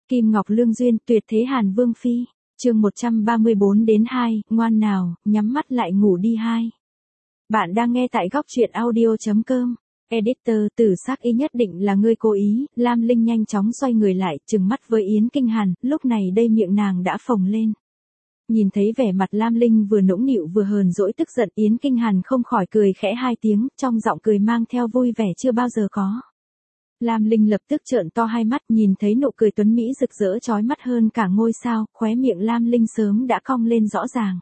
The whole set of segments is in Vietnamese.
Kim Ngọc Lương Duyên, tuyệt thế Hàn Vương Phi, chương 134-2, ngoan nào, nhắm mắt lại ngủ đi hai. Bạn đang nghe tại góc truyện audio.com. Editor, Tử Sắc Y nhất định là ngươi cố ý. Lam Linh nhanh chóng xoay người lại, trừng mắt với Yến Kinh Hàn, lúc này đây miệng nàng đã phồng lên. Nhìn thấy vẻ mặt Lam Linh vừa nũng nịu vừa hờn dỗi tức giận, Yến Kinh Hàn không khỏi cười khẽ hai tiếng, trong giọng cười mang theo vui vẻ chưa bao giờ có. Lam Linh lập tức trợn to hai mắt, nhìn thấy nụ cười tuấn mỹ rực rỡ chói mắt hơn cả ngôi sao, khóe miệng Lam Linh sớm đã cong lên rõ ràng.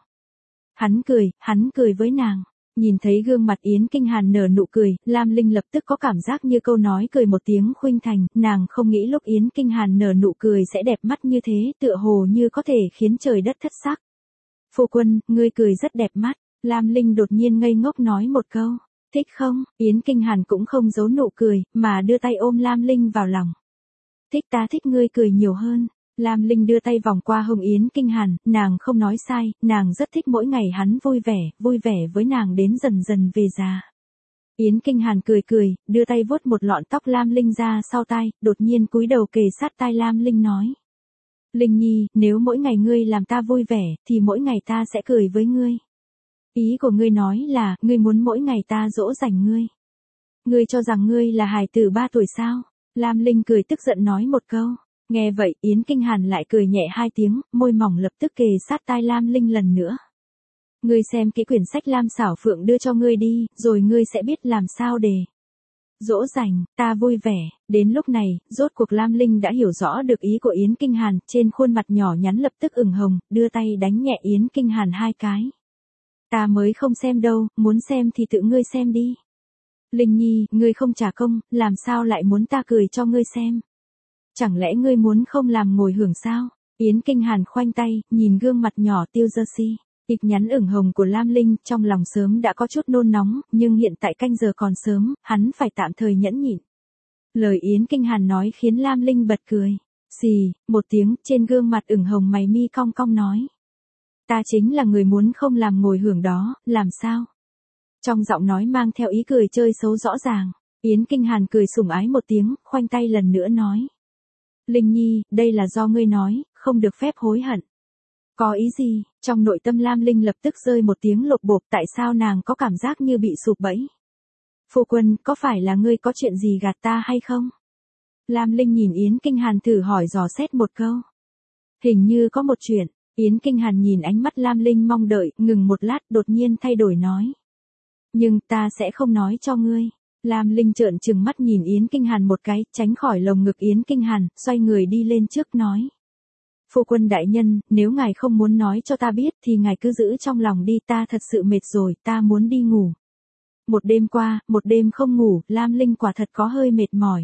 Hắn cười với nàng. Nhìn thấy gương mặt Yến Kinh Hàn nở nụ cười, Lam Linh lập tức có cảm giác như câu nói cười một tiếng khuynh thành, nàng không nghĩ lúc Yến Kinh Hàn nở nụ cười sẽ đẹp mắt như thế, tựa hồ như có thể khiến trời đất thất sắc. Phu quân, ngươi cười rất đẹp mắt. Lam Linh đột nhiên ngây ngốc nói một câu. Thích không? Yến Kinh Hàn cũng không giấu nụ cười, mà đưa tay ôm Lam Linh vào lòng. Thích, ta thích ngươi cười nhiều hơn. Lam Linh đưa tay vòng qua hông Yến Kinh Hàn, nàng không nói sai, nàng rất thích mỗi ngày hắn vui vẻ với nàng đến dần dần về già. Yến Kinh Hàn cười, đưa tay vuốt một lọn tóc Lam Linh ra sau tai, đột nhiên cúi đầu kề sát tai Lam Linh nói. Linh Nhi, nếu mỗi ngày ngươi làm ta vui vẻ, thì mỗi ngày ta sẽ cười với ngươi. Ý của ngươi nói là, ngươi muốn mỗi ngày ta dỗ dành ngươi. Ngươi cho rằng ngươi là hài tử 3 tuổi sao? Lam Linh cười tức giận nói một câu. Nghe vậy, Yến Kinh Hàn lại cười nhẹ hai tiếng, môi mỏng lập tức kề sát tai Lam Linh lần nữa. Ngươi xem cái quyển sách Lam Xảo Phượng đưa cho ngươi đi, rồi ngươi sẽ biết làm sao để dỗ dành, ta vui vẻ. Đến lúc này, rốt cuộc Lam Linh đã hiểu rõ được ý của Yến Kinh Hàn, trên khuôn mặt nhỏ nhắn lập tức ửng hồng, đưa tay đánh nhẹ Yến Kinh Hàn hai cái. Ta mới không xem đâu, muốn xem thì tự ngươi xem đi. Linh Nhi, ngươi không trả công, làm sao lại muốn ta cười cho ngươi xem? Chẳng lẽ ngươi muốn không làm ngồi hưởng sao? Yến Kinh Hàn khoanh tay, nhìn gương mặt nhỏ tiêu jersey, ít nhắn ửng hồng của Lam Linh, trong lòng sớm đã có chút nôn nóng, nhưng hiện tại canh giờ còn sớm, hắn phải tạm thời nhẫn nhịn. Lời Yến Kinh Hàn nói khiến Lam Linh bật cười. Xì, một tiếng, trên gương mặt ửng hồng mày mi cong cong nói. Ta chính là người muốn không làm ngồi hưởng đó, làm sao? Trong giọng nói mang theo ý cười chơi xấu rõ ràng, Yến Kinh Hàn cười sủng ái một tiếng, khoanh tay lần nữa nói. Linh Nhi, đây là do ngươi nói, không được phép hối hận. Có ý gì? Trong nội tâm Lam Linh lập tức rơi một tiếng lột bột, tại sao nàng có cảm giác như bị sụp bẫy? Phu quân, có phải là ngươi có chuyện gì gạt ta hay không? Lam Linh nhìn Yến Kinh Hàn thử hỏi dò xét một câu. Hình như có một chuyện. Yến Kinh Hàn nhìn ánh mắt Lam Linh mong đợi, ngừng một lát đột nhiên thay đổi nói. Nhưng ta sẽ không nói cho ngươi. Lam Linh trợn trừng mắt nhìn Yến Kinh Hàn một cái, tránh khỏi lồng ngực Yến Kinh Hàn, xoay người đi lên trước nói. Phu quân đại nhân, nếu ngài không muốn nói cho ta biết thì ngài cứ giữ trong lòng đi, ta thật sự mệt rồi, ta muốn đi ngủ. Một đêm qua, một đêm không ngủ, Lam Linh quả thật có hơi mệt mỏi.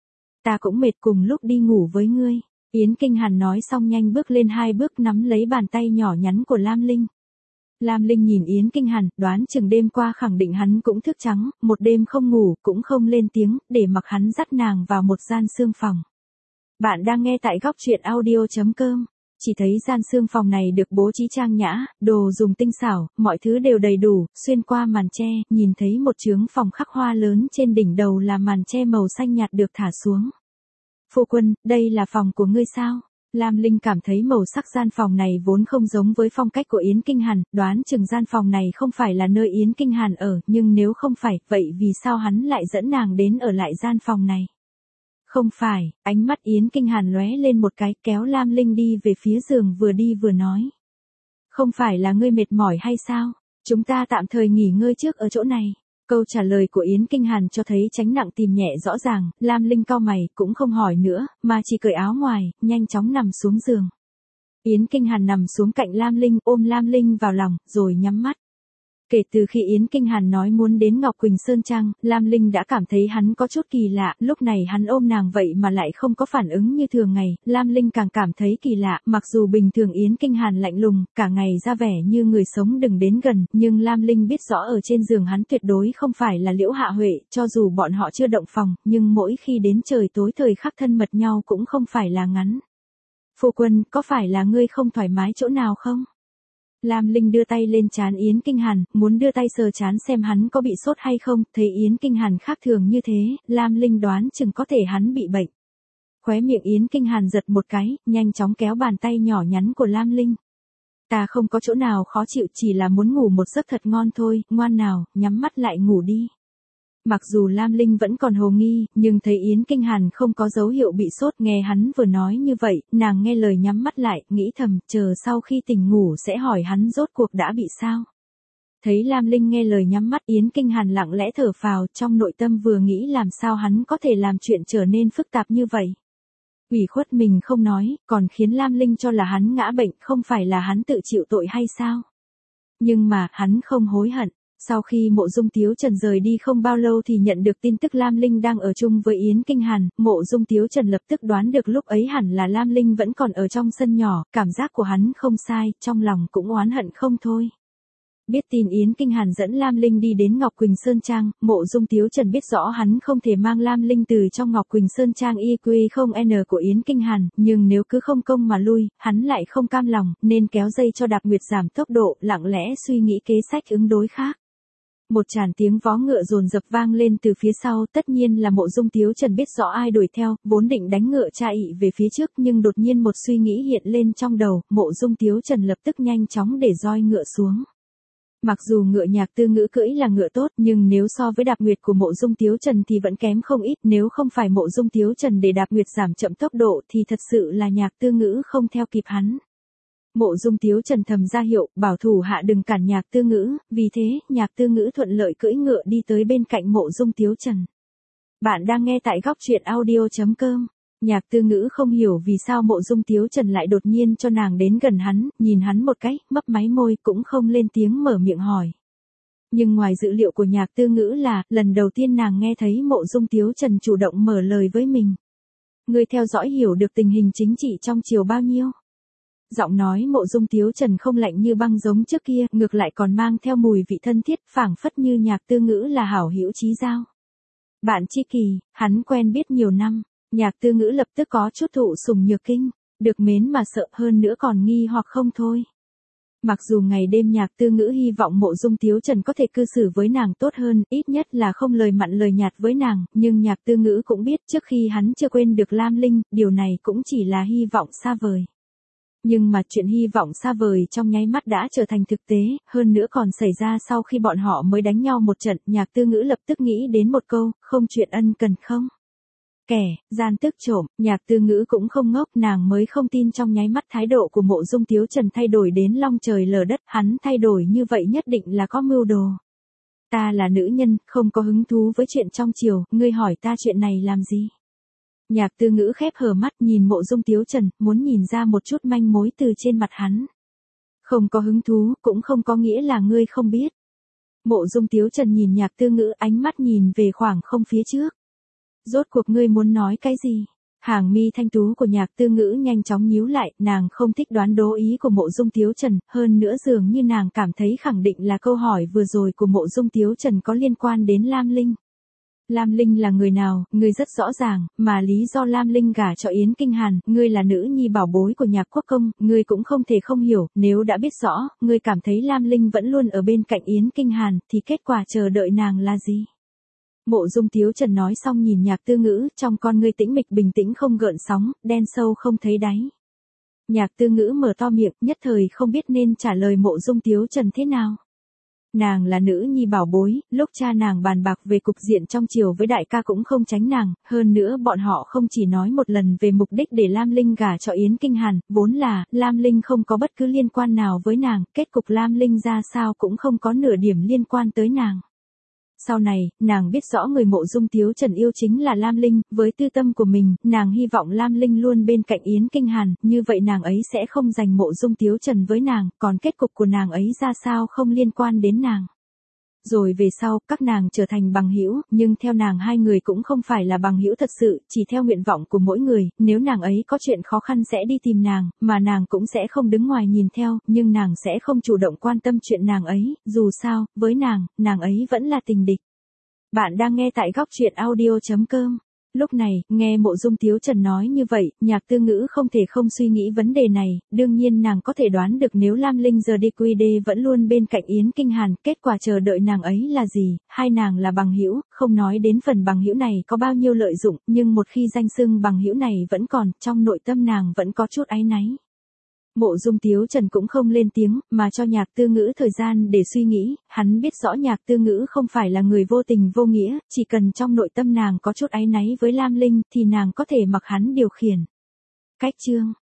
Ta cũng mệt cùng lúc đi ngủ với ngươi. Yến Kinh Hàn nói xong nhanh bước lên 2 bước nắm lấy bàn tay nhỏ nhắn của Lam Linh. Lam Linh nhìn Yến Kinh Hàn, đoán chừng đêm qua khẳng định hắn cũng thức trắng, một đêm không ngủ, cũng không lên tiếng, để mặc hắn dắt nàng vào một gian xương phòng. Bạn đang nghe tại góc truyện audio.com. Chỉ thấy gian xương phòng này được bố trí trang nhã, đồ dùng tinh xảo, mọi thứ đều đầy đủ, xuyên qua màn che, nhìn thấy một chướng phòng khắc hoa lớn trên đỉnh đầu là màn che màu xanh nhạt được thả xuống. Phu quân, đây là phòng của ngươi sao? Lam Linh cảm thấy màu sắc gian phòng này vốn không giống với phong cách của Yến Kinh Hàn, đoán chừng gian phòng này không phải là nơi Yến Kinh Hàn ở, nhưng nếu không phải, vậy vì sao hắn lại dẫn nàng đến ở lại gian phòng này? Không phải, ánh mắt Yến Kinh Hàn lóe lên một cái, kéo Lam Linh đi về phía giường vừa đi vừa nói. Không phải là ngươi mệt mỏi hay sao? Chúng ta tạm thời nghỉ ngơi trước ở chỗ này. Câu trả lời của Yến Kinh Hàn cho thấy tránh nặng tìm nhẹ rõ ràng, Lam Linh cau mày, cũng không hỏi nữa, mà chỉ cởi áo ngoài, nhanh chóng nằm xuống giường. Yến Kinh Hàn nằm xuống cạnh Lam Linh, ôm Lam Linh vào lòng, rồi nhắm mắt. Kể từ khi Yến Kinh Hàn nói muốn đến Ngọc Quỳnh Sơn Trang, Lam Linh đã cảm thấy hắn có chút kỳ lạ, lúc này hắn ôm nàng vậy mà lại không có phản ứng như thường ngày, Lam Linh càng cảm thấy kỳ lạ, mặc dù bình thường Yến Kinh Hàn lạnh lùng, cả ngày ra vẻ như người sống đừng đến gần, nhưng Lam Linh biết rõ ở trên giường hắn tuyệt đối không phải là Liễu Hạ Huệ, cho dù bọn họ chưa động phòng, nhưng mỗi khi đến trời tối thời khắc thân mật nhau cũng không phải là ngắn. Phu quân, có phải là ngươi không thoải mái chỗ nào không? Lam Linh đưa tay lên trán Yến Kinh Hàn, muốn đưa tay sờ trán xem hắn có bị sốt hay không, thấy Yến Kinh Hàn khác thường như thế, Lam Linh đoán chừng có thể hắn bị bệnh. Khóe miệng Yến Kinh Hàn giật một cái, nhanh chóng kéo bàn tay nhỏ nhắn của Lam Linh. Ta không có chỗ nào khó chịu, chỉ là muốn ngủ một giấc thật ngon thôi, ngoan nào, nhắm mắt lại ngủ đi. Mặc dù Lam Linh vẫn còn hồ nghi, nhưng thấy Yến Kinh Hàn không có dấu hiệu bị sốt, nghe hắn vừa nói như vậy, nàng nghe lời nhắm mắt lại, nghĩ thầm, chờ sau khi tỉnh ngủ sẽ hỏi hắn rốt cuộc đã bị sao. Thấy Lam Linh nghe lời nhắm mắt, Yến Kinh Hàn lặng lẽ thở phào, trong nội tâm vừa nghĩ làm sao hắn có thể làm chuyện trở nên phức tạp như vậy. Ủy khuất mình không nói, còn khiến Lam Linh cho là hắn ngã bệnh, không phải là hắn tự chịu tội hay sao? Nhưng mà, hắn không hối hận. Sau khi Mộ Dung Tiếu Trần rời đi không bao lâu thì nhận được tin tức Lam Linh đang ở chung với Yến Kinh Hàn, Mộ Dung Tiếu Trần lập tức đoán được lúc ấy hẳn là Lam Linh vẫn còn ở trong sân nhỏ, cảm giác của hắn không sai, trong lòng cũng oán hận không thôi. Biết tin Yến Kinh Hàn dẫn Lam Linh đi đến Ngọc Quỳnh Sơn Trang, Mộ Dung Tiếu Trần biết rõ hắn không thể mang Lam Linh từ trong Ngọc Quỳnh Sơn Trang IQ0N của Yến Kinh Hàn, nhưng nếu cứ không công mà lui, hắn lại không cam lòng, nên kéo dây cho Đạp Nguyệt giảm tốc độ, lặng lẽ suy nghĩ kế sách ứng đối khác. Một tràng tiếng vó ngựa dồn dập vang lên từ phía sau, tất nhiên là Mộ Dung Tiếu Trần biết rõ ai đuổi theo, vốn định đánh ngựa cha ị về phía trước nhưng đột nhiên một suy nghĩ hiện lên trong đầu, Mộ Dung Tiếu Trần lập tức nhanh chóng để roi ngựa xuống. Mặc dù ngựa Nhạc Tư Ngữ cưỡi là ngựa tốt, nhưng nếu so với Đạp Nguyệt của Mộ Dung Tiếu Trần thì vẫn kém không ít, nếu không phải Mộ Dung Tiếu Trần để Đạp Nguyệt giảm chậm tốc độ thì thật sự là Nhạc Tư Ngữ không theo kịp hắn. Mộ Dung Tiếu Trần thầm ra hiệu, bảo thủ hạ đừng cản Nhạc Tư Ngữ, vì thế, Nhạc Tư Ngữ thuận lợi cưỡi ngựa đi tới bên cạnh Mộ Dung Tiếu Trần. Bạn đang nghe tại góc truyện audio.com. Nhạc Tư Ngữ không hiểu vì sao Mộ Dung Tiếu Trần lại đột nhiên cho nàng đến gần hắn, nhìn hắn một cái, mấp máy môi cũng không lên tiếng mở miệng hỏi. Nhưng ngoài dự liệu của Nhạc Tư Ngữ là, lần đầu tiên nàng nghe thấy Mộ Dung Tiếu Trần chủ động mở lời với mình. Ngươi theo dõi hiểu được tình hình chính trị trong triều bao nhiêu? Giọng nói Mộ Dung Tiếu Trần không lạnh như băng giống trước kia, ngược lại còn mang theo mùi vị thân thiết, phảng phất như Nhạc Tư Ngữ là hảo hữu chí giao. Bạn tri kỷ, hắn quen biết nhiều năm. Nhạc Tư Ngữ lập tức có chút thụ sủng nhược kinh, được mến mà sợ, hơn nữa còn nghi hoặc không thôi. Mặc dù ngày đêm Nhạc Tư Ngữ hy vọng Mộ Dung Tiếu Trần có thể cư xử với nàng tốt hơn, ít nhất là không lời mặn lời nhạt với nàng, nhưng Nhạc Tư Ngữ cũng biết trước khi hắn chưa quên được Lam Linh, điều này cũng chỉ là hy vọng xa vời. Nhưng mà chuyện hy vọng xa vời trong nháy mắt đã trở thành thực tế, hơn nữa còn xảy ra sau khi bọn họ mới đánh nhau một trận, Nhạc Tư Ngữ lập tức nghĩ đến một câu, không chuyện ân cần không? Kẻ, gian tức trộm, Nhạc Tư Ngữ cũng không ngốc, nàng mới không tin trong nháy mắt thái độ của Mộ Dung Tiếu Trần thay đổi đến long trời lở đất, hắn thay đổi như vậy nhất định là có mưu đồ. Ta là nữ nhân, không có hứng thú với chuyện trong triều, ngươi hỏi ta chuyện này làm gì? Nhạc Tư Ngữ khép hờ mắt nhìn Mộ Dung Tiếu Trần, muốn nhìn ra một chút manh mối từ trên mặt hắn. Không có hứng thú, cũng không có nghĩa là ngươi không biết. Mộ Dung Tiếu Trần nhìn Nhạc Tư Ngữ, ánh mắt nhìn về khoảng không phía trước. Rốt cuộc ngươi muốn nói cái gì? Hàng mi thanh tú của Nhạc Tư Ngữ nhanh chóng nhíu lại, nàng không thích đoán đố ý của Mộ Dung Tiếu Trần, hơn nữa dường như nàng cảm thấy khẳng định là câu hỏi vừa rồi của Mộ Dung Tiếu Trần có liên quan đến Lam Linh. Lam Linh là người nào, ngươi rất rõ ràng, mà lý do Lam Linh gả cho Yến Kinh Hàn, ngươi là nữ nhi bảo bối của Nhạc Quốc Công, ngươi cũng không thể không hiểu, nếu đã biết rõ, ngươi cảm thấy Lam Linh vẫn luôn ở bên cạnh Yến Kinh Hàn, thì kết quả chờ đợi nàng là gì? Mộ Dung Tiếu Trần nói xong nhìn Nhạc Tư Ngữ, trong con ngươi tĩnh mịch bình tĩnh không gợn sóng, đen sâu không thấy đáy. Nhạc Tư Ngữ mở to miệng, nhất thời không biết nên trả lời Mộ Dung Tiếu Trần thế nào. Nàng là nữ nhi bảo bối, lúc cha nàng bàn bạc về cục diện trong triều với đại ca cũng không tránh nàng, hơn nữa bọn họ không chỉ nói một lần về mục đích để Lam Linh gả cho Yến Kinh Hàn, vốn là, Lam Linh không có bất cứ liên quan nào với nàng, kết cục Lam Linh ra sao cũng không có nửa điểm liên quan tới nàng. Sau này, nàng biết rõ người Mộ Dung Tiếu Trần yêu chính là Lam Linh, với tư tâm của mình, nàng hy vọng Lam Linh luôn bên cạnh Yến Kinh Hàn, như vậy nàng ấy sẽ không giành Mộ Dung Tiếu Trần với nàng, còn kết cục của nàng ấy ra sao không liên quan đến nàng. Rồi về sau, các nàng trở thành bằng hữu, nhưng theo nàng hai người cũng không phải là bằng hữu thật sự, chỉ theo nguyện vọng của mỗi người, nếu nàng ấy có chuyện khó khăn sẽ đi tìm nàng, mà nàng cũng sẽ không đứng ngoài nhìn theo, nhưng nàng sẽ không chủ động quan tâm chuyện nàng ấy, dù sao, với nàng ấy vẫn là tình địch. Bạn đang nghe tại góc truyện audio.com. Lúc này, nghe Mộ Dung Tiếu Trần nói như vậy, Nhạc Tư Ngữ không thể không suy nghĩ vấn đề này, đương nhiên nàng có thể đoán được nếu Lam Linh giờ DQD vẫn luôn bên cạnh Yến Kinh Hàn, kết quả chờ đợi nàng ấy là gì, hai nàng là bằng hữu, không nói đến phần bằng hữu này có bao nhiêu lợi dụng, nhưng một khi danh xưng bằng hữu này vẫn còn, trong nội tâm nàng vẫn có chút áy náy. Mộ Dung Tiếu Trần cũng không lên tiếng, mà cho Nhạc Tư Ngữ thời gian để suy nghĩ, hắn biết rõ Nhạc Tư Ngữ không phải là người vô tình vô nghĩa, chỉ cần trong nội tâm nàng có chút áy náy với Lam Linh thì nàng có thể mặc hắn điều khiển. Cách chương